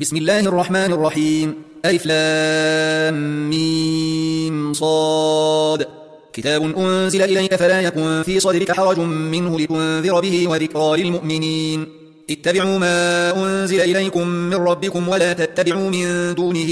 بسم الله الرحمن الرحيم. ألف لام ميم صاد. كتاب أنزل إليك فلا يكن في صدرك حرج منه لتنذر به وذكرى للمؤمنين. اتبعوا ما أنزل إليكم من ربكم ولا تتبعوا من دونه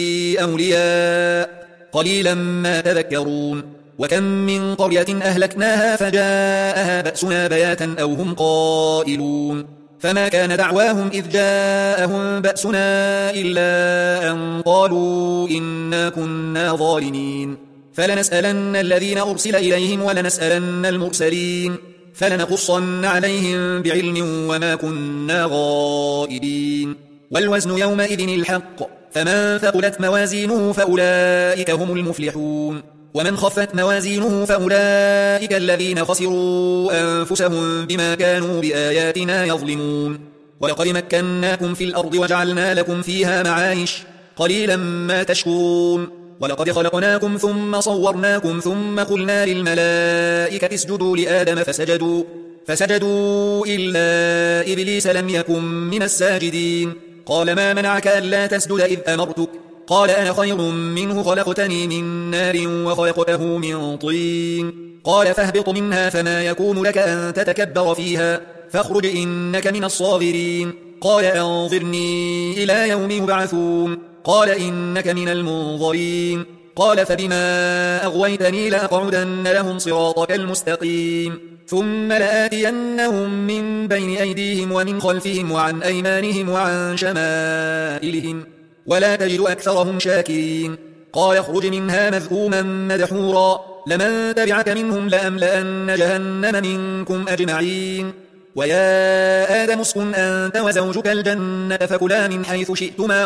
أولياء قليلا ما تذكرون. وكم من قرية أهلكناها فجاءها بأسنا بياتا أو هم قائلون فما كان دعواهم إذ جاءهم بأسنا إلا أن قالوا إنا كنا ظالمين. فلنسألن الذين أرسل إليهم ولنسألن المرسلين فلنقصن عليهم بعلم وما كنا غائبين. والوزن يومئذ الحق فمن ثقلت موازينه فأولئك هم المفلحون ومن خفت موازينه فأولئك الذين خسروا أنفسهم بما كانوا بآياتنا يظلمون. ولقد مكناكم في الأرض وجعلنا لكم فيها معايش قليلا ما تشكرون. ولقد خلقناكم ثم صورناكم ثم قلنا للملائكة اسجدوا لآدم فسجدوا إلا إبليس لم يكن من الساجدين. قال ما منعك ألا تسجد إذ أمرتك؟ قال أنا خير منه خلقتني من نار وخلقته من طين. قال فاهبط منها فما يكون لك أن تتكبر فيها فاخرج إنك من الصاغرين. قال أنظرني إلى يوم يبعثون. قال إنك من المنظرين. قال فبما أغويتني لأقعدن لهم صراطك المستقيم ثم لآتينهم من بين أيديهم ومن خلفهم وعن أيمانهم وعن شمائلهم ولا تجد أكثرهم شاكرين. قال اخرج منها مذءوما مدحورا لمن تبعك منهم لأملأن جهنم منكم أجمعين. ويا آدم اسكن أنت وزوجك الجنة فكلا من حيث شئتما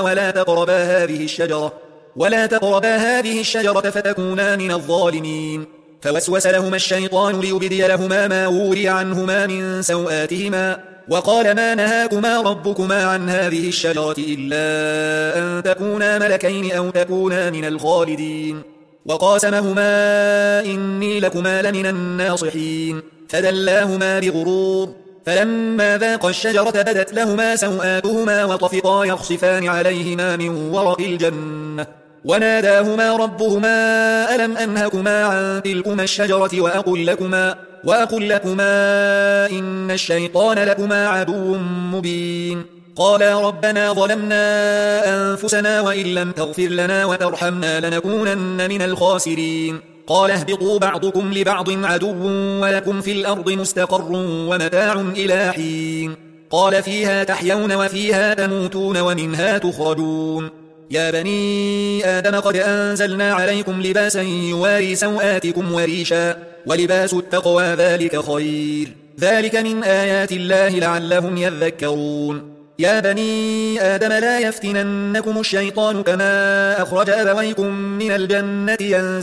ولا تقربا هذه الشجرة فتكونا من الظالمين. فوسوس لهما الشيطان ليبدي لهما ما وري عنهما من سوآتهما وقال ما نهاكما ربكما عن هذه الشجرة إلا أن تكونا ملكين أو تكونا من الخالدين. وقاسمهما إني لكما لمن الناصحين فدلاهما بغرور فلما ذاقا الشجرة بدت لهما سوآتهما وطفقا يخصفان عليهما من ورق الجنة وناداهما ربهما ألم أنهكما عن تلكما الشجرة وأقل لكما إن الشيطان لكما عدو مبين. قالا ربنا ظلمنا أنفسنا وإن لم تغفر لنا وترحمنا لنكونن من الخاسرين. قال اهبطوا بعضكم لبعض عدو ولكم في الأرض مستقر ومتاع إلى حين. قال فيها تحيون وفيها تموتون ومنها تخرجون. يا بني آدم قد أنزلنا عليكم لباسا يواري سوآتكم وريشا ولباس التقوى ذلك خير ذلك من آيات الله لعلهم يذكرون. يا بني آدم لا يفتننكم الشيطان كما أخرج أبويكم من الجنة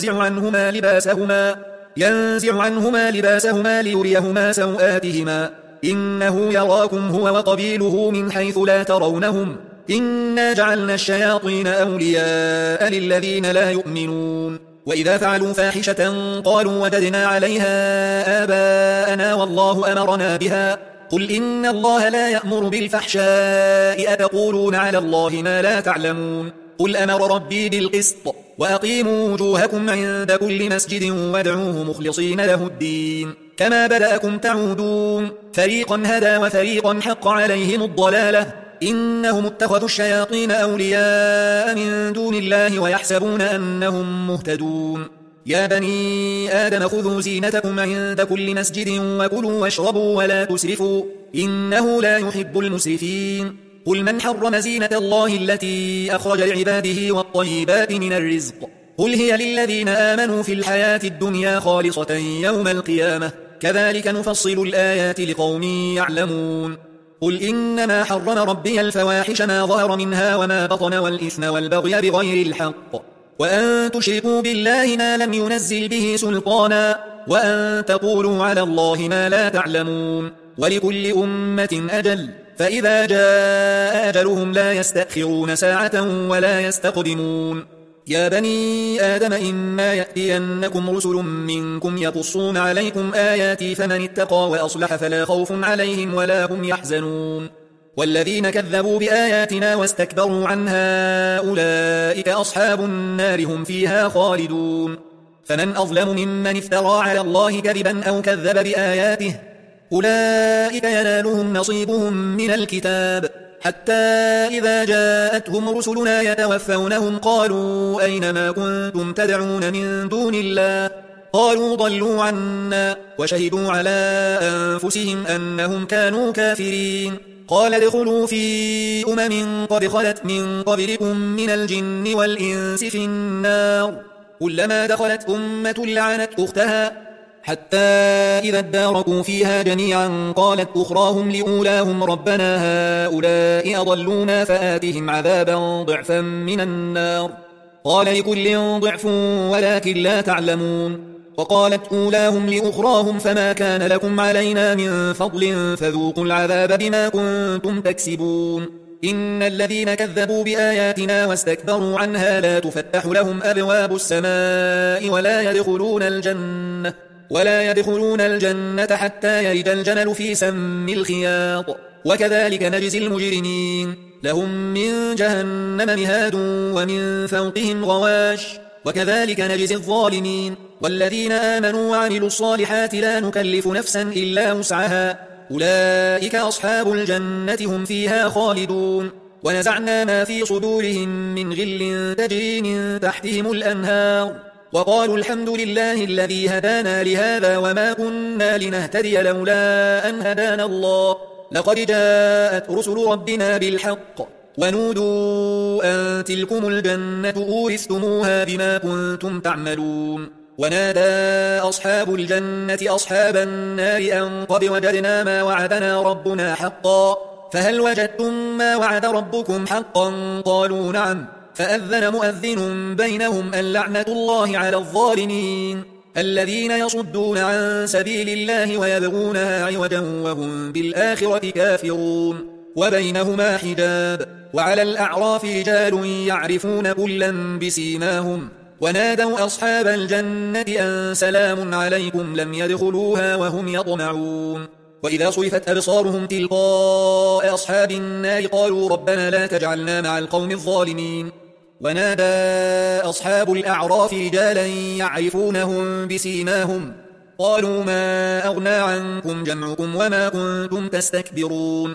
ينزع عنهما لباسهما ليريهما سوآتهما إنه يراكم هو وقبيله من حيث لا ترونهم إنا جعلنا الشياطين أولياء للذين لا يؤمنون. وإذا فعلوا فاحشة قالوا وجدنا عليها آباءنا والله أمرنا بها قل إن الله لا يأمر بالفحشاء أتقولون على الله ما لا تعلمون. قل أمر ربي بالقسط وأقيموا وجوهكم عند كل مسجد وادعوه مخلصين له الدين كما بدأكم تعودون. فريقا هدى وفريقا حق عليهم الضلالة إنهم اتخذوا الشياطين أولياء من دون الله ويحسبون أنهم مهتدون. يا بني آدم خذوا زينتكم عند كل مسجد وكلوا واشربوا ولا تسرفوا إنه لا يحب المسرفين. قل من حرم زينة الله التي أخرج لعباده والطيبات من الرزق قل هي للذين آمنوا في الحياة الدنيا خالصة يوم القيامة كذلك نفصل الآيات لقوم يعلمون. قل إنما حرم ربي الفواحش ما ظهر منها وما بطن والإثم والبغي بغير الحق وأن تشركوا بالله ما لم ينزل به سلطانا وأن تقولوا على الله ما لا تعلمون. ولكل أمة أجل فإذا جاء أجلهم لا يستأخرون ساعة ولا يستقدمون. يا بني آدم إما يأتينكم رسل منكم يقصون عليكم آياتي فمن اتقى وأصلح فلا خوف عليهم ولا هم يحزنون. والذين كذبوا بآياتنا واستكبروا عنها أولئك أصحاب النار هم فيها خالدون فمن أظلم ممن افترى على الله كذبا أو كذب بآياته أولئك ينالهم نصيبهم من الكتاب حتى إذا جاءتهم رسلنا يتوفونهم قالوا أين ما كنتم تدعون من دون الله قالوا ضلوا عنا وشهدوا على أنفسهم أنهم كانوا كافرين قال ادخلوا في قد خلت من قبلكم من الجن والإنس في النار كلما دخلت أمة لعنت أختها حتى إذا اداركوا فيها جميعا قالت أخراهم لأولاهم ربنا هؤلاء أضلونا فآتهم عذابا ضعفا من النار قال لكل ضعف ولكن لا تعلمون وقالت أولاهم لأخراهم فما كان لكم علينا من فضل فذوقوا العذاب بما كنتم تكسبون إن الذين كذبوا بآياتنا واستكبروا عنها لا تفتح لهم أبواب السماء ولا يدخلون الجنة حتى يلج الجمل في سم الخياط وكذلك نجزي المجرمين لهم من جهنم مهاد ومن فوقهم غواش وكذلك نجزي الظالمين والذين آمنوا وعملوا الصالحات لا نكلف نفسا إلا وسعها أولئك أصحاب الجنة هم فيها خالدون ونزعنا ما في صدورهم من غل تجري من تحتهم الأنهار وقالوا الحمد لله الذي هدانا لهذا وما كنا لنهتدي لولا أن هدانا الله لقد جاءت رسل ربنا بالحق ونودوا أن تلكم الجنة أورثتموها بما كنتم تعملون ونادى أصحاب الجنة أصحاب النار أن قد وجدنا ما وعدنا ربنا حقا فهل وجدتم ما وعد ربكم حقا قالوا نعم فأذن مؤذن بينهم اللعنة الله على الظالمين الذين يصدون عن سبيل الله ويبغونها عوجا وهم بالآخرة كافرون وبينهما حجاب وعلى الأعراف رجال يعرفون كلا بسيماهم ونادوا أصحاب الجنة أن سلام عليكم لم يدخلوها وهم يطمعون وإذا صرفت أبصارهم تلقاء أصحاب النار قالوا ربنا لا تجعلنا مع القوم الظالمين ونادى أصحاب الأعراف رجالا يعرفونهم بسيماهم قالوا ما أغنى عنكم جمعكم وما كنتم تستكبرون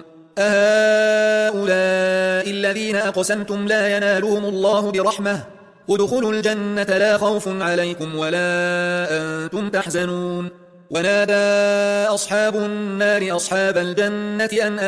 أهؤلاء الذين أقسمتم لا ينالهم الله برحمة ادخلوا الجنة لا خوف عليكم ولا أنتم تحزنون ونادى أصحاب النار أصحاب الجنة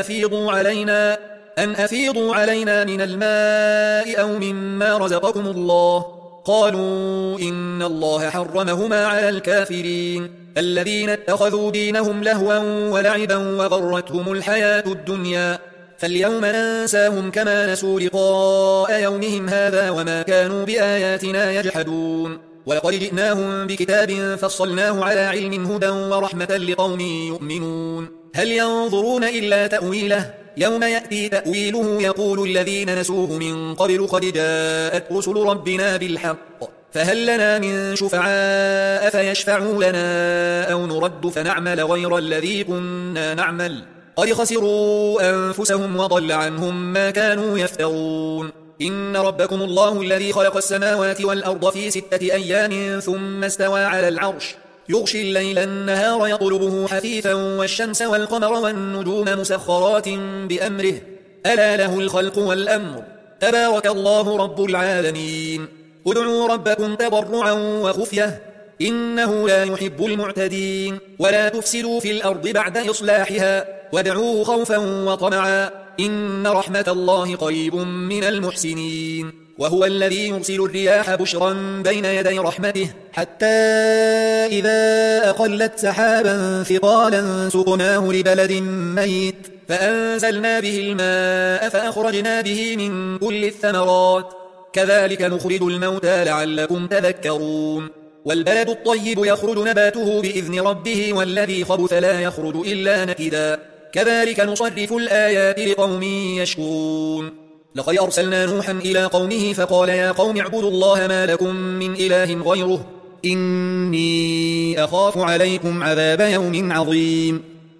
أن أفيضوا علينا من الماء أو مما رزقكم الله قالوا إن الله حرمهما على الكافرين الذين اتخذوا دينهم لهوا ولعبا وغرتهم الحياة الدنيا فاليوم ننساهم كما نسوا لقاء يومهم هذا وما كانوا بآياتنا يجحدون ولقد جئناهم بكتاب فصلناه على علم هدى ورحمة لقوم يؤمنون هل ينظرون إلا تأويله يوم يأتي تأويله يقول الذين نسوه من قبل قد جاءت رسل ربنا بالحق فهل لنا من شفعاء فيشفعوا لنا أو نرد فنعمل غير الذي كنا نعمل قد خسروا أنفسهم وضل عنهم ما كانوا يفترون إن ربكم الله الذي خلق السماوات والأرض في 6 أيام ثم استوى على العرش يغشي الليل النهار يطلبه حثيثا والشمس والقمر والنجوم مسخرات بأمره ألا له الخلق والأمر تبارك الله رب العالمين ادعوا ربكم تضرعا وخفية إنه لا يحب المعتدين ولا تفسدوا في الأرض بعد إصلاحها وادعوه خوفا وطمعا إن رحمة الله قريب من المحسنين وهو الذي يرسل الرياح بشرا بين يدي رحمته حتى إذا أقلت سحابا ثقالا سقناه لبلد ميت فأنزلنا به الماء فأخرجنا به من كل الثمرات كذلك نخرج الموتى لعلكم تذكرون والبلد الطيب يخرج نباته بإذن ربه والذي خبث لا يخرج إلا نكدا كذلك نصرف الآيات لقوم يشكرون لقد أرسلنا نوحا إلى قومه فقال يا قوم اعبدوا الله ما لكم من إله غيره إني أخاف عليكم عذاب يوم عظيم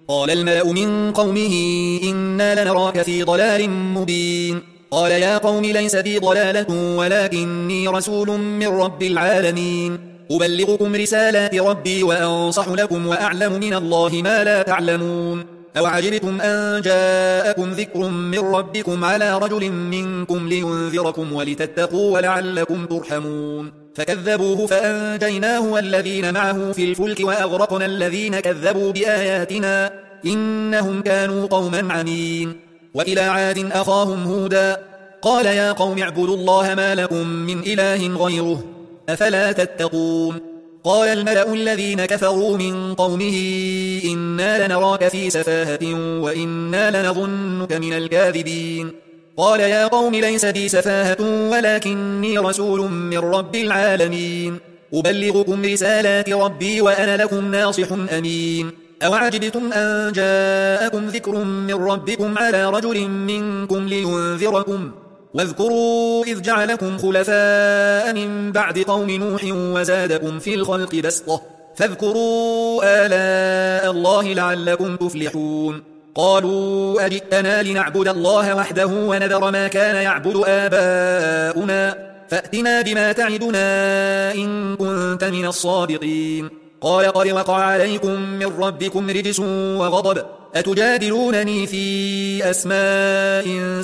قال الملأ من قومه إنا لنراك في ضلال مبين قال يا قوم ليس بي ضلالة ولكني رسول من رب العالمين أبلغكم رسالات ربي وأنصح لكم وأعلم من الله ما لا تعلمون أو عجبتم أن جاءكم ذكر من ربكم على رجل منكم لينذركم ولتتقوا ولعلكم ترحمون فكذبوه فأنجيناه والذين معه في الفلك وأغرقنا الذين كذبوا بآياتنا إنهم كانوا قوما عمين وإلى عاد أخاهم هودا قال يا قوم اعبدوا الله ما لكم من إله غيره أفلا تتقون قال الملأ الذين كفروا من قومه إنا لنراك في سفاهة وإنا لنظنك من الكاذبين قال يا قوم ليس بي سفاهة ولكني رسول من رب العالمين أبلغكم رسالات ربي وأنا لكم ناصح أمين أو عجبتم أن جاءكم ذكر من ربكم على رجل منكم لينذركم واذكروا إذ جعلكم خلفاء من بعد قوم نوح وزادكم في الخلق بسطة فاذكروا آلاء الله لعلكم تفلحون قالوا أجئتنا لنعبد الله وحده ونذر ما كان يعبد آباؤنا فأتنا بما تعدنا إن كنت من الصادقين قال قد وقع عليكم من ربكم رجس وغضب أتجادلونني في أسماء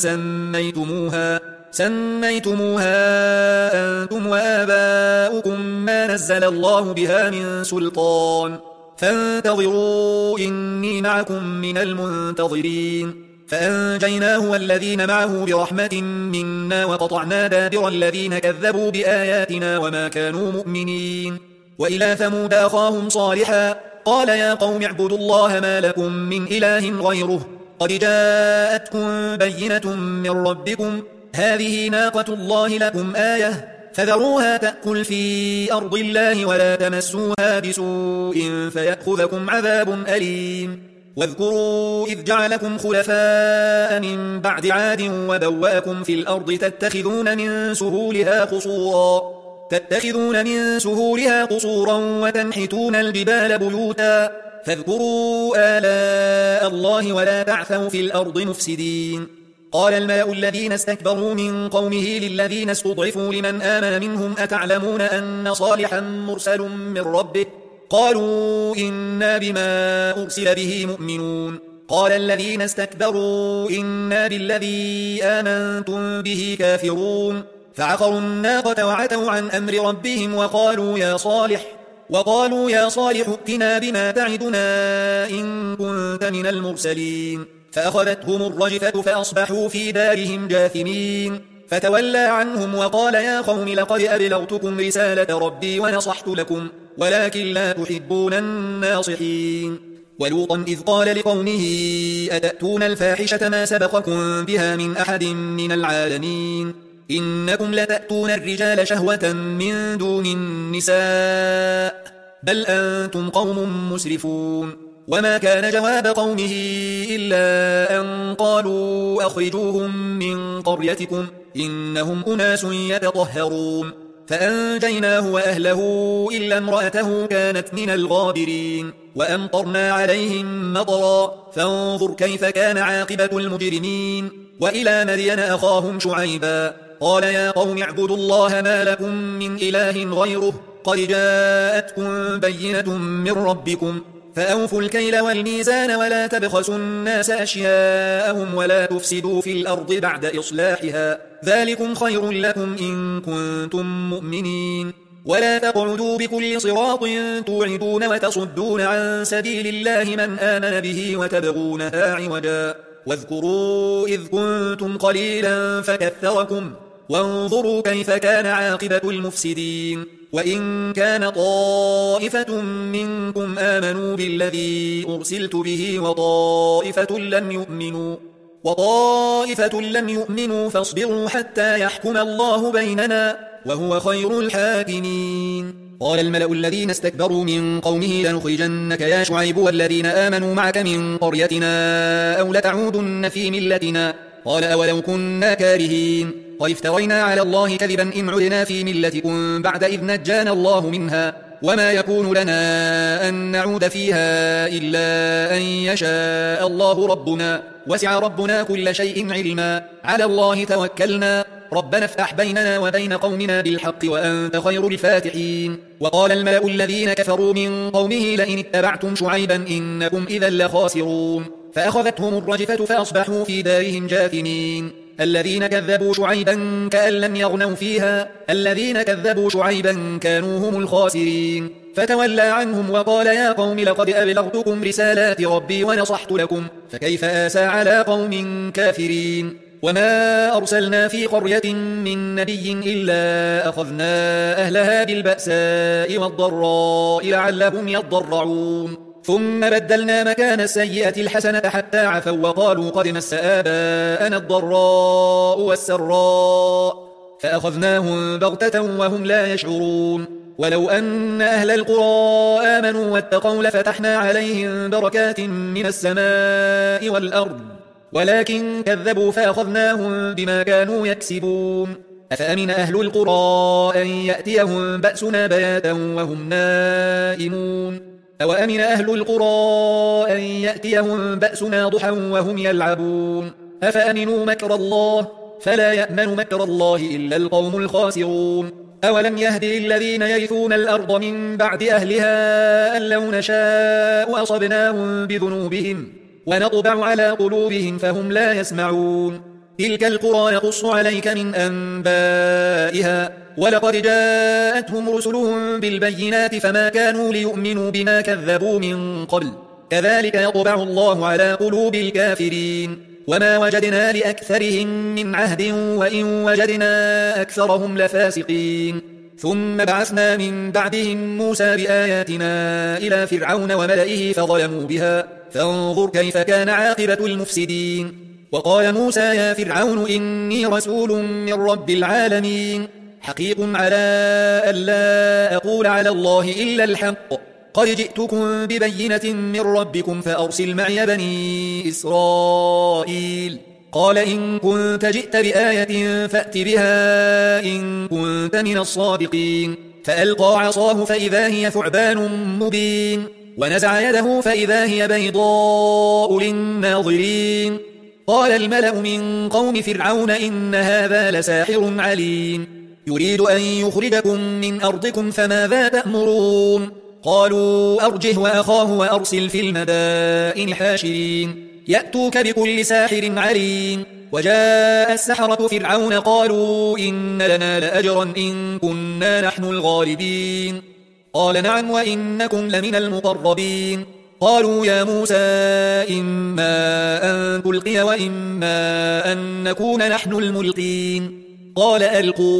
سميتموها أنتم وآباؤكم ما نزل الله بها من سلطان فانتظروا إني معكم من المنتظرين فأنجيناه والذين معه برحمة منا وقطعنا دابر الذين كذبوا بآياتنا وما كانوا مؤمنين وإلى ثمود أخاهم صالحا قال يا قوم اعبدوا الله ما لكم من إله غيره قد جاءتكم بينة من ربكم هذه ناقة الله لكم آية فذروها تأكل في أرض الله ولا تمسوها بسوء فيأخذكم عذاب أليم واذكروا إذ جعلكم خلفاء من بعد عاد وبوأكم في الأرض تتخذون من سهولها قصورا وتنحتون الجبال بيوتا فاذكروا آلاء الله ولا تعثوا في الأرض مفسدين قال الملأ الذين استكبروا من قومه للذين استضعفوا لمن آمن منهم أتعلمون أن صالحا مرسل من ربه قالوا إنا بما أرسل به مؤمنون قال الذين استكبروا إنا بالذي آمنتم به كافرون فعقروا الناقة وعتوا عن أمر ربهم وقالوا يا صالح ائتنا بما تعدنا إن كنت من المرسلين فأخذتهم الرجفة فأصبحوا في دارهم جاثمين فتولى عنهم وقال يا قوم لقد أبلغتكم رسالة ربي ونصحت لكم ولكن لا تحبون الناصحين ولوطا إذ قال لقومه أتأتون الفاحشة ما سبقكم بها من أحد من العالمين إنكم لتأتون الرجال شهوة من دون النساء بل أنتم قوم مسرفون وما كان جواب قومه إلا أن قالوا أخرجوهم من قريتكم إنهم أناس يتطهرون فأنجيناه وأهله إلا امرأته كانت من الغابرين وأمطرنا عليهم مطرا فانظر كيف كان عاقبة المجرمين وإلى مدين أخاهم شعيبا قال يا قوم اعبدوا الله ما لكم من إله غيره قد جاءتكم بينة من ربكم فأوفوا الكيل والميزان ولا تبخسوا الناس أشياءهم ولا تفسدوا في الأرض بعد إصلاحها ذلكم خير لكم إن كنتم مؤمنين ولا تقعدوا بكل صراط توعدون وتصدون عن سبيل الله من آمن به وتبغونها عوجا واذكروا إذ كنتم قليلا فكثركم وانظروا كيف كان عاقبة المفسدين وإن كان طائفة منكم آمنوا بالذي أرسلت به وطائفة لم يؤمنوا فاصبروا حتى يحكم الله بيننا وهو خير الحاكمين قال الملأ الذين استكبروا من قومه لنخرجنك يا شعيب والذين آمنوا معك من قريتنا أو لتعودن في ملتنا قال أولو كنا كارهين قد افترينا على الله كذبا إن عدنا في ملتكم بعد إذ نجانا الله منها وما يكون لنا أن نعود فيها إلا أن يشاء الله ربنا وسع ربنا كل شيء علما على الله توكلنا ربنا افتح بيننا وبين قومنا بالحق وأنت خير الفاتحين. وقال الملأ الذين كفروا من قومه لئن اتبعتم شعيبا إنكم إذا لخاسرون فأخذتهم الرجفة فأصبحوا في دارهم جاثمين. الذين كذبوا شعيبا كأن لم يغنوا فيها الذين كذبوا شعيبا كانوا هم الخاسرين فتولى عنهم وقال يا قوم لقد أبلغتكم رسالات ربي ونصحت لكم فكيف آسى على قوم كافرين. وما أرسلنا في قرية من نبي إلا أخذنا أهلها بالبأساء والضراء لعلهم يضرعون ثم بدلنا مكان السيئة الحسنة حتى عفوا وقالوا قد مس آباءنا الضراء والسراء فأخذناهم بغتة وهم لا يشعرون. ولو أن أهل القرى آمنوا واتقوا لفتحنا عليهم بركات من السماء والأرض ولكن كذبوا فأخذناهم بما كانوا يكسبون. أفأمن أهل القرى أن يأتيهم بأسنا بياتا وهم نائمون أو أمن أهل القرى أن يأتيهم بأسنا ضحى وهم يلعبون أفأمنوا مكر الله فلا يأمن مكر الله إلا القوم الخاسرون. أولم يهد للذين يرثون الأرض من بعد أهلها أن لو نشاء أصبناهم بذنوبهم ونطبع على قلوبهم فهم لا يسمعون. تلك القرى نقص عليك من أنبائها ولقد جاءتهم رسلهم بالبينات فما كانوا ليؤمنوا بما كذبوا من قبل كذلك يطبع الله على قلوب الكافرين. وما وجدنا لأكثرهم من عهد وإن وجدنا أكثرهم لفاسقين. ثم بعثنا من بعدهم موسى بآياتنا إلى فرعون وملئه فظلموا بها فانظر كيف كان عاقبة المفسدين. وقال موسى يا فرعون إني رسول من رب العالمين حقيق على ألا أقول على الله إلا الحق قد جئتكم ببينة من ربكم فأرسل معي بني إسرائيل. قال إن كنت جئت بآية فأت بها إن كنت من الصادقين. فألقى عصاه فإذا هي ثعبان مبين ونزع يده فإذا هي بيضاء للناظرين. قال الملأ من قوم فرعون إن هذا لساحر عليم يريد أن يخرجكم من أرضكم فماذا تأمرون. قالوا أرجه وأخاه وأرسل في المدائن حاشرين يأتوك بكل ساحر عليم. وجاء السحرة فرعون قالوا إن لنا لأجرا إن كنا نحن الغالبين. قال نعم وإنكم لمن المقربين. قالوا يا موسى إما أن تلقي وإما أن نكون نحن الملقين. قال ألقوا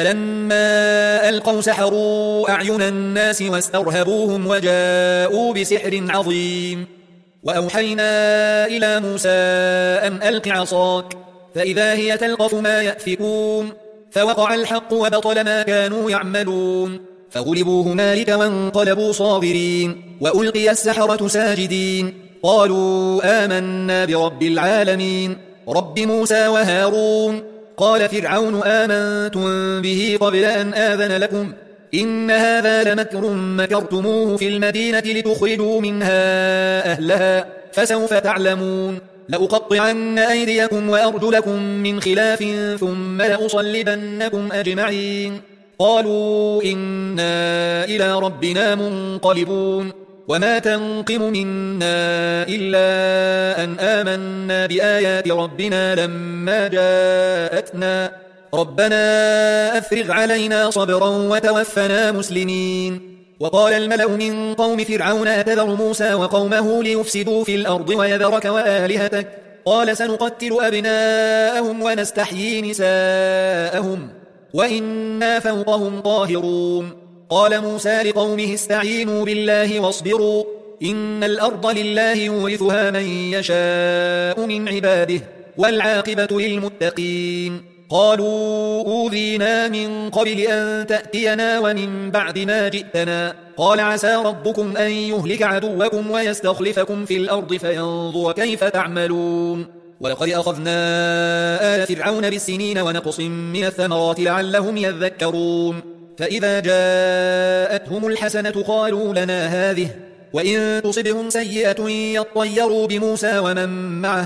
فلما ألقوا سحروا أعين الناس واسترهبوهم وجاءوا بسحر عظيم. وأوحينا إلى موسى أن ألق عصاك فإذا هي تلقف ما يأفكون فوقع الحق وبطل ما كانوا يعملون فغلبوا هنالك وانقلبوا صاغرين وألقي السحرة ساجدين قالوا آمنا برب العالمين رب موسى وهارون. قال فرعون آمنتم به قبل أن آذن لكم إن هذا لمكر مكرتموه في المدينة لتخرجوا منها أهلها فسوف تعلمون. لأقطعن أيديكم وأرجلكم من خلاف ثم لأصلبنكم أجمعين. قالوا إنا إلى ربنا منقلبون. وما تنقم منا إلا أن آمنا بآيات ربنا لما جاءتنا ربنا أفرغ علينا صبرا وتوفنا مسلمين. وقال الملأ من قوم فرعون أتذر موسى وقومه ليفسدوا في الأرض ويذرك وآلهتك قال سنقتل أبناءهم ونستحيي نساءهم وإنا فوقهم قاهرون. قال موسى لقومه استعينوا بالله واصبروا إن الأرض لله يورثها من يشاء من عباده والعاقبة للمتقين. قالوا أوذينا من قبل أن تأتينا ومن بعد ما جئتنا قال عسى ربكم أن يهلك عدوكم ويستخلفكم في الأرض فينظر كيف تعملون. ولقد أخذنا آل فرعون بالسنين ونقص من الثمرات لعلهم يذكرون فإذا جاءتهم الحسنة قالوا لنا هذه، وإن تصبهم سيئة يطيروا بموسى ومن معه،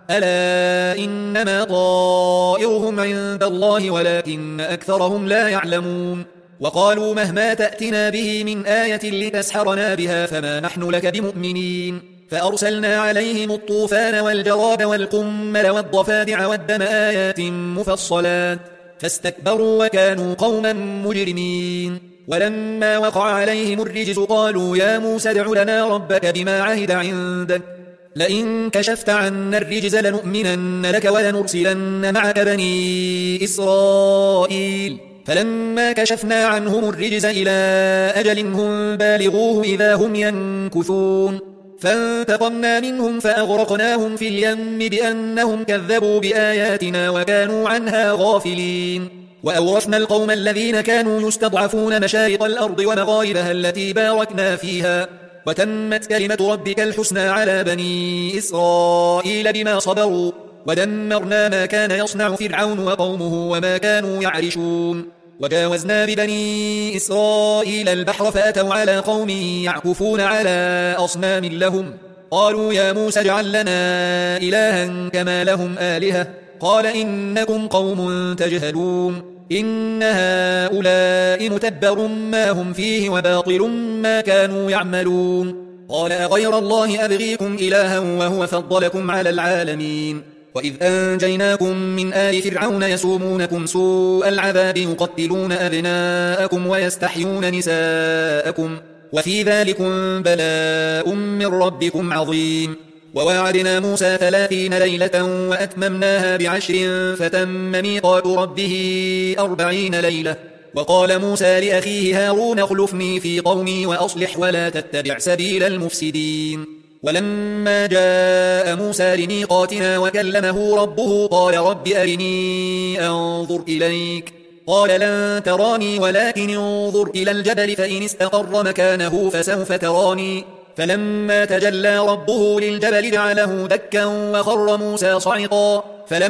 ألا إنما طائرهم عند الله ولكن أكثرهم لا يعلمون. وقالوا مهما تأتنا به من آية لتسحرنا بها فما نحن لك بمؤمنين. فأرسلنا عليهم الطوفان والجراد والقمل والضفادع والدم آيات مفصلات فاستكبروا وكانوا قوما مجرمين. ولما وقع عليهم الرجز قالوا يا موسى ادع لنا ربك بما عهد عندك لئن كشفت عنا الرجز لنؤمنن لك ولنرسلن معك بني إسرائيل. فلما كشفنا عنهم الرجز إلى أجل هم بالغوه إذا هم ينكثون فانتقمنا منهم فأغرقناهم في اليم بأنهم كذبوا بآياتنا وكانوا عنها غافلين. وأورثنا القوم الذين كانوا يستضعفون مشارق الأرض ومغاربها التي باركنا فيها وتمت كلمة ربك الحسنى على بني إسرائيل بما صبروا ودمرنا ما كان يصنع فرعون وقومه وما كانوا يعرشون. وجاوزنا ببني إسرائيل البحر فأتوا على قوم يعكفون على أصنام لهم قالوا يا موسى اجعل لنا إلها كما لهم آلهة قال إنكم قوم تجهلون إن هؤلاء متبر ما هم فيه وباطل ما كانوا يعملون. قال أغير الله أبغيكم إلها وهو فضلكم على العالمين. وإذ أنجيناكم من آل فرعون يسومونكم سوء العذاب يقتلون أبناءكم ويستحيون نساءكم وفي ذلكم بلاء من ربكم عظيم. وواعدنا موسى 30 ليلة وأتممناها ب10 فتم ميقات ربه 40 ليلة. وقال موسى لأخيه هارون اخلفني في قومي وأصلح ولا تتبع سبيل المفسدين. ولما جاء موسى لميقاتنا وكلمه ربه قال رب أرني أنظر إليك قال لن تراني ولكن انظر إلى الجبل فإن استقر مكانه فسوف تراني. فلما تجلى ربه للجبل جعله دكا وخر موسى صعقا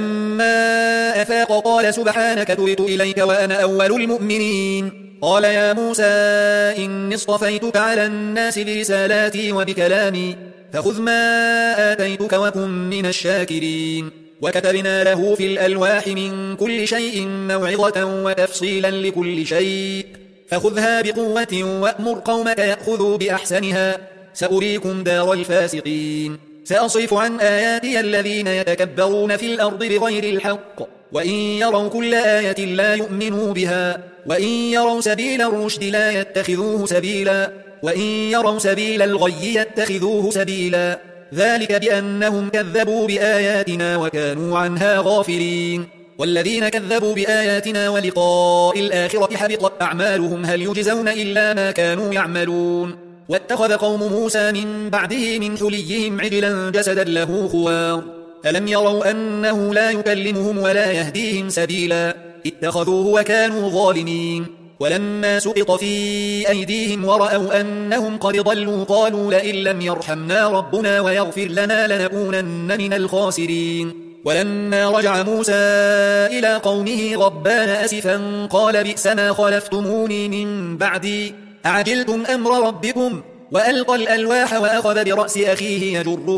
فلما أفاق قال سبحانك تبت إليك وأنا أول المؤمنين. قال يا موسى إني اصطفيتك على الناس برسالاتي وبكلامي فخذ ما آتيتك وكن من الشاكرين. وكتبنا له في الألواح من كل شيء موعظة وتفصيلا لكل شيء فخذها بقوة وأمر قومك يأخذوا بأحسنها سأريكم دار الفاسقين. سأصرف عن آياتي الذين يتكبرون في الأرض بغير الحق وإن يروا كل آية لا يؤمنوا بها وإن يروا سبيل الرشد لا يتخذوه سبيلا وإن يروا سبيل الغي يتخذوه سبيلا ذلك بأنهم كذبوا بآياتنا وكانوا عنها غافلين. والذين كذبوا بآياتنا ولقاء الآخرة حبطت أعمالهم هل يجزون إلا ما كانوا يعملون. واتخذ قوم موسى من بعده من حليهم عجلا جسدا له خوار ألم يروا أنه لا يكلمهم ولا يهديهم سبيلا اتخذوه وكانوا ظالمين. ولما سقط في أيديهم ورأوا أنهم قد ضلوا قالوا لئن لم يرحمنا ربنا ويغفر لنا لنكونن من الخاسرين. ولما رجع موسى إلى قومه غضبان أسفا قال بئس ما خلفتموني من بعدي أعجلتم أمر ربكم وألقى الألواح وأخذ برأس أخيه يجره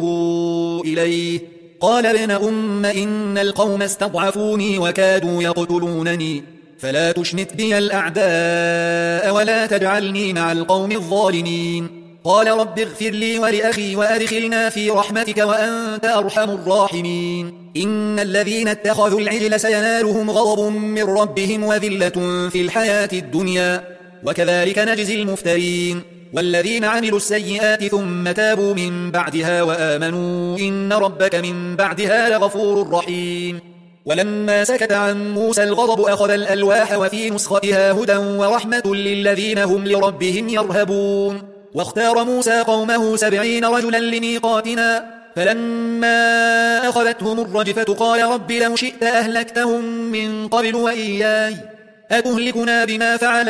إليه قال ابن إن القوم استضعفوني وكادوا يقتلونني فلا تشمت بي الأعداء ولا تجعلني مع القوم الظالمين. قال رب اغفر لي ولأخي وأدخلنا في رحمتك وأنت أرحم الراحمين. إن الذين اتخذوا العجل سينالهم غضب من ربهم وذلة في الحياة الدنيا وكذلك نجزي المفترين. والذين عملوا السيئات ثم تابوا من بعدها وآمنوا إن ربك من بعدها لغفور رحيم. ولما سكت عن موسى الغضب أخذ الألواح وفي نسختها هدى ورحمة للذين هم لربهم يرهبون. واختار موسى قومه 70 رجلا لميقاتنا فلما أخذتهم الرجفة قال رب لو شئت أهلكتهم من قبل وإياي أتهلكنا بما فعل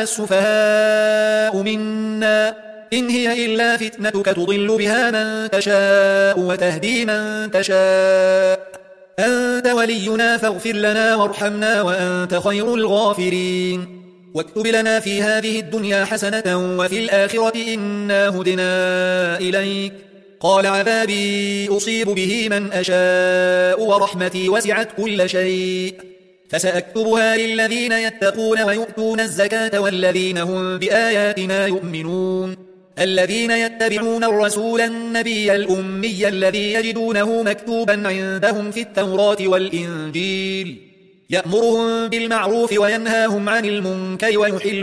السفهاء منا إن هي إلا فتنتك تضل بها من تشاء وتهدي من تشاء أنت ولينا فاغفر لنا وارحمنا وأنت خير الغافرين. واكتب لنا في هذه الدنيا حسنة وفي الآخرة إنا هدنا إليك. قال عذابي أصيب به من أشاء ورحمتي وسعت كل شيء فسأكتبها للذين يتقون ويؤتون الزكاة والذين هم بآياتنا يؤمنون. الذين يتبعون الرسول النبي الأمي الذي يجدونه مكتوبا عندهم في التوراة والإنجيل يأمرهم بالمعروف وينهاهم عن المنكر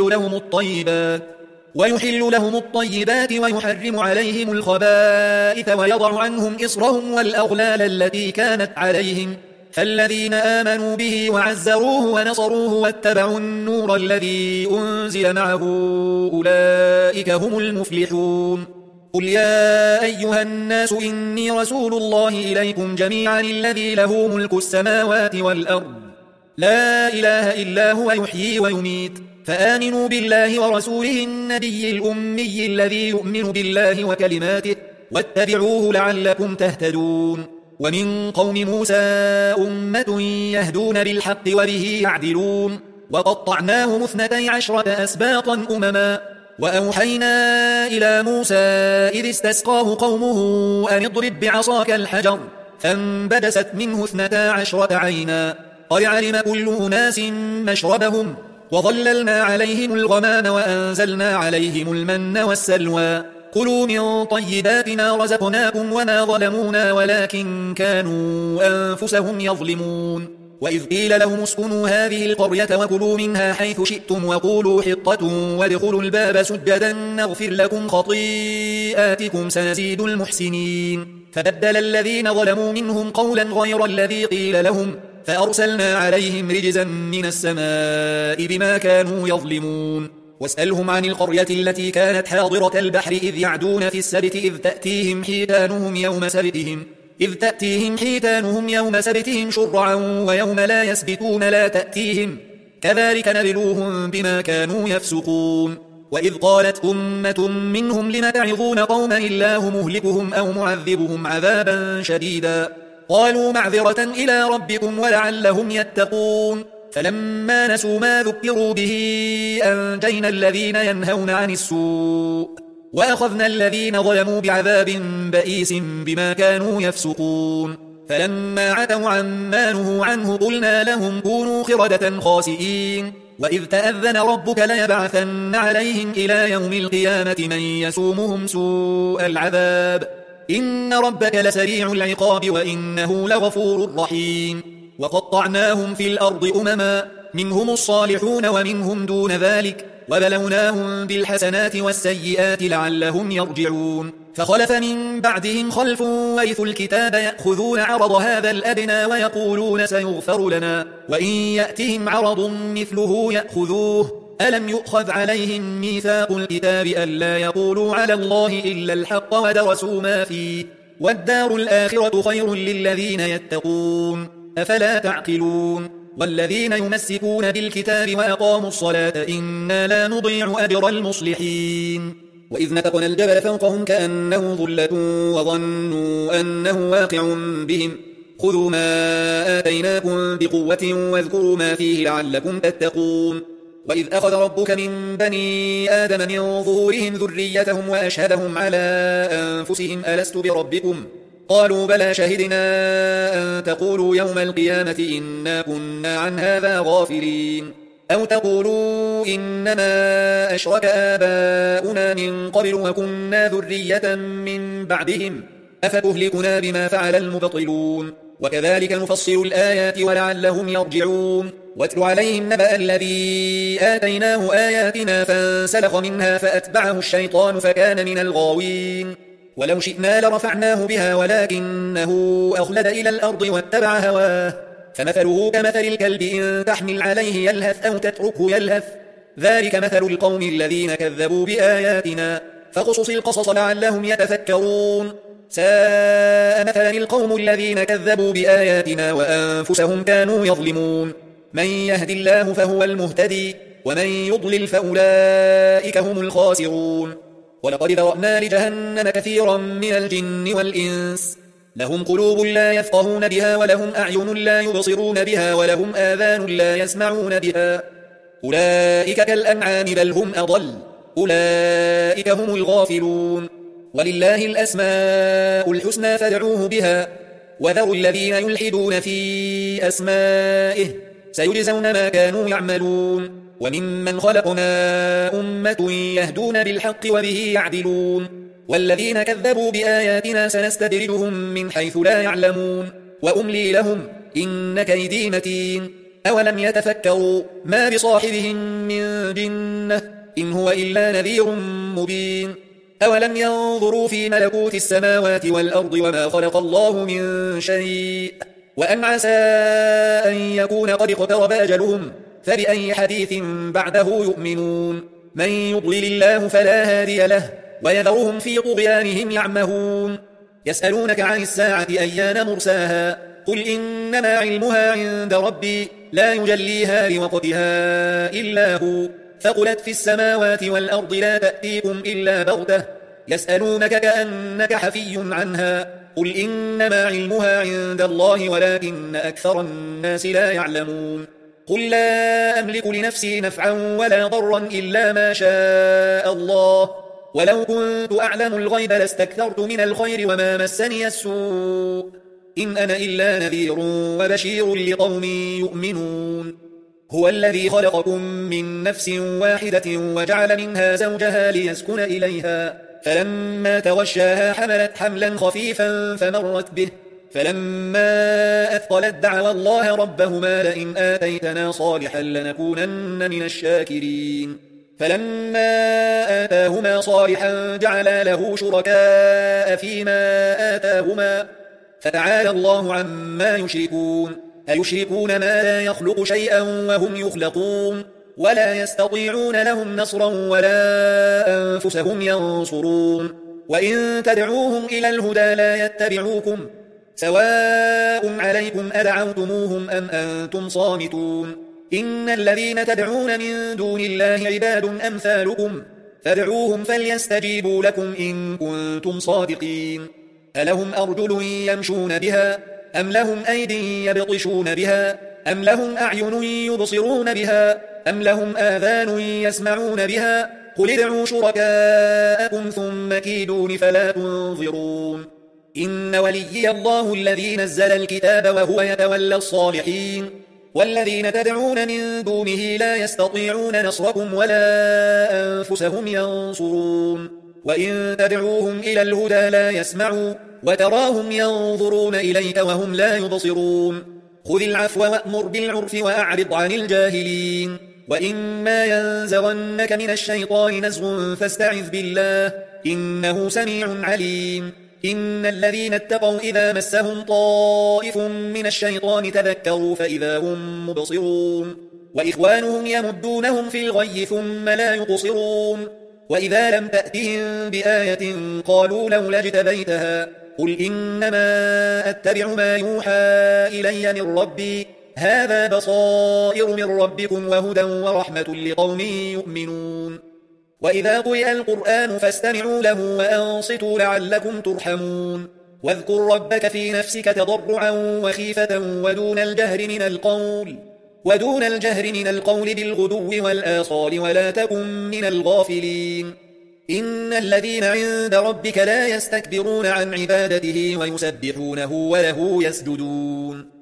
ويحل لهم الطيبات ويحرم عليهم الخبائث ويضع عنهم إصرهم والأغلال التي كانت عليهم. فالذين آمنوا به وعزروه ونصروه واتبعوا النور الذي أنزل معه أولئك هم المفلحون. قل يا أيها الناس إني رسول الله إليكم جميعا الذي له ملك السماوات والأرض لا إله إلا هو يحيي ويميت فآمنوا بالله ورسوله النبي الأمي الذي يؤمن بالله وكلماته واتبعوه لعلكم تهتدون. ومن قوم موسى أمة يهدون بالحق وبه يعدلون وقطعناهم 12 أسباطا أمما. وأوحينا إلى موسى إذ استسقاه قومه أن اضرب بعصاك الحجر فانبدست منه 12 عينا قد علم كل أناس مشربهم وظللنا عليهم الغمام وأنزلنا عليهم المن والسلوى كلوا من طيبات ما رزقناكم وما ظلمونا ولكن كانوا أنفسهم يظلمون. وإذ قيل لهم اسكنوا هذه القرية وكلوا منها حيث شئتم وقولوا حطة وادخلوا الباب سجدا نغفر لكم خطيئاتكم سنزيد المحسنين. فبدل الذين ظلموا منهم قولا غير الذي قيل لهم فأرسلنا عليهم رجزا من السماء بما كانوا يظلمون. واسألهم عن القرية التي كانت حاضرة البحر إذ يعدون في السبت إذ تأتيهم حيتانهم يوم سبتهم شرعا ويوم لا يسبتون لا تأتيهم كذلك نبلوهم بما كانوا يفسقون. وإذ قالت أمة منهم لم تعظون قوما الله مهلكهم أو معذبهم عذابا شديدا قالوا معذرة إلى ربكم ولعلهم يتقون. فلما نسوا ما ذكروا به أنجينا الذين ينهون عن السوء وأخذنا الذين ظلموا بعذاب بئيس بما كانوا يفسقون. فلما عتوا عما نهوا عنه قلنا لهم كونوا قردة خاسئين. وإذ تأذن ربك ليبعثن عليهم إلى يوم القيامة من يسومهم سوء العذاب إن ربك لسريع العقاب وإنه لغفور رحيم. وقطعناهم في الأرض أمما منهم الصالحون ومنهم دون ذلك وبلوناهم بالحسنات والسيئات لعلهم يرجعون. فخلف من بعدهم خلف ورثوا الكتاب يأخذون عرض هذا الأدنى ويقولون سيغفر لنا وإن يأتهم عرض مثله يأخذوه ألم يؤخذ عليهم ميثاق الكتاب ألا يقولوا على الله إلا الحق ودرسوا ما فيه والدار الآخرة خير للذين يتقون أفلا تعقلون. والذين يمسكون بالكتاب وأقاموا الصلاة إنا لا نضيع أجر المصلحين. وإذ نتقنا الجبل فوقهم كأنه ظلة وظنوا أنه واقع بهم خذوا ما آتيناكم بقوة واذكروا ما فيه لعلكم تتقون. وإذ أخذ ربك من بني آدم من ظهورهم ذريتهم وأشهدهم على أنفسهم ألست بربكم قالوا بلى شهدنا أن تقولوا يوم القيامة إنا كنا عن هذا غافلين أو تقولوا إنما أشرك آباؤنا من قبل وكنا ذرية من بعدهم أفتهلكنا بما فعل المبطلون. وكذلك نفصل الآيات ولعلهم يرجعون. واتل عليهم نبأ الذي آتيناه آياتنا فانسلخ منها فأتبعه الشيطان فكان من الغاوين. ولو شئنا لرفعناه بها ولكنه أخلد إلى الأرض واتبع هواه فمثله كمثل الكلب إن تحمل عليه يلهث أو تتركه يلهث ذلك مثل القوم الذين كذبوا بآياتنا فقصص القصص لعلهم يتفكرون. ساء مثلا القوم الذين كذبوا بآياتنا وأنفسهم كانوا يظلمون. من يهد الله فهو المهتدي ومن يضلل فأولئك هم الخاسرون. ولقد ذرأنا لجهنم كثيرا من الجن والإنس لهم قلوب لا يفقهون بها ولهم أعين لا يبصرون بها ولهم آذان لا يسمعون بها أولئك كالأنعام بل هم أضل أولئك هم الغافلون ولله الأسماء الحسنى فادعوه بها وذروا الذين يلحدون في أسمائه سيجزون ما كانوا يعملون وممن خلقنا أمة يهدون بالحق وبه يعدلون والذين كذبوا بآياتنا سنستدرجهم من حيث لا يعلمون وأملي لهم إن كيدي متين أولم يتفكروا ما بصاحبهم من جنة إن هو إلا نذير مبين أولم ينظروا في ملكوت السماوات والأرض وما خلق الله من شيء وأن عسى أن يكون قد اقترب أجلهم فبأي حديث بعده يؤمنون من يضلل الله فلا هادي له ويذرهم في طغيانهم يعمهون يسألونك عن الساعة أيان مرساها قل إنما علمها عند ربي لا يجليها لوقتها إلا هو ثقلت في السماوات والأرض لا تأتيكم إلا بغتة يسألونك كأنك حفي عنها قل إنما علمها عند الله ولكن أكثر الناس لا يعلمون قل لا أملك لنفسي نفعا ولا ضرا إلا ما شاء الله ولو كنت أعلم الغيب لاستكثرت من الخير وما مسني السوء إن أنا إلا نذير وبشير لقوم يؤمنون هو الذي خلقكم من نفس واحدة وجعل منها زوجها ليسكن إليها فلما تغشاها حملت حملا خفيفا فمرت به فلما أثقلت دعوا الله ربهما لئن آتيتنا صالحا لنكونن من الشاكرين فلما آتاهما صالحا جعلا له شركاء فيما آتاهما فتعالى الله عما يشركون أيشركون ما لا يخلق شيئا وهم يخلقون ولا يستطيعون لهم نصرا ولا أنفسهم ينصرون وإن تدعوهم إلى الهدى لا يتبعوكم سواء عليكم أدعوتموهم أم أنتم صامتون إن الذين تدعون من دون الله عباد أمثالكم فادعوهم فليستجيبوا لكم إن كنتم صادقين ألهم أرجل يمشون بها أم لهم أيد يبطشون بها أم لهم أعين يبصرون بها أم لهم آذان يسمعون بها قل ادعوا شركاءكم ثم كيدون فلا تنظرون إن وليي الله الذي نزل الكتاب وهو يتولى الصالحين والذين تدعون من دونه لا يستطيعون نصركم ولا أنفسهم ينصرون وإن تدعوهم إلى الهدى لا يسمعوا وتراهم ينظرون إليك وهم لا يبصرون خذ العفو وأمر بالعرف وأعرض عن الجاهلين وإما ينزغنك من الشيطان نزغ فاستعذ بالله إنه سميع عليم إن الذين اتقوا إذا مسهم طائف من الشيطان تذكروا فإذا هم مبصرون وإخوانهم يمدونهم في الغي ثم لا يقصرون وإذا لم تأتهم بآية قالوا لولا اجتبيتها قل إنما أتبع ما يوحى إلي من ربي هذا بصائر من ربكم وهدى ورحمة لقوم يؤمنون وإذا قرئ القرآن فاستمعوا له وأنصتوا لعلكم ترحمون واذكر ربك في نفسك تضرعا وخيفة ودون الجهر من القول بالغدو والآصال ولا تكن من الغافلين إن الذين عند ربك لا يستكبرون عن عبادته ويسبحونه وله يسجدون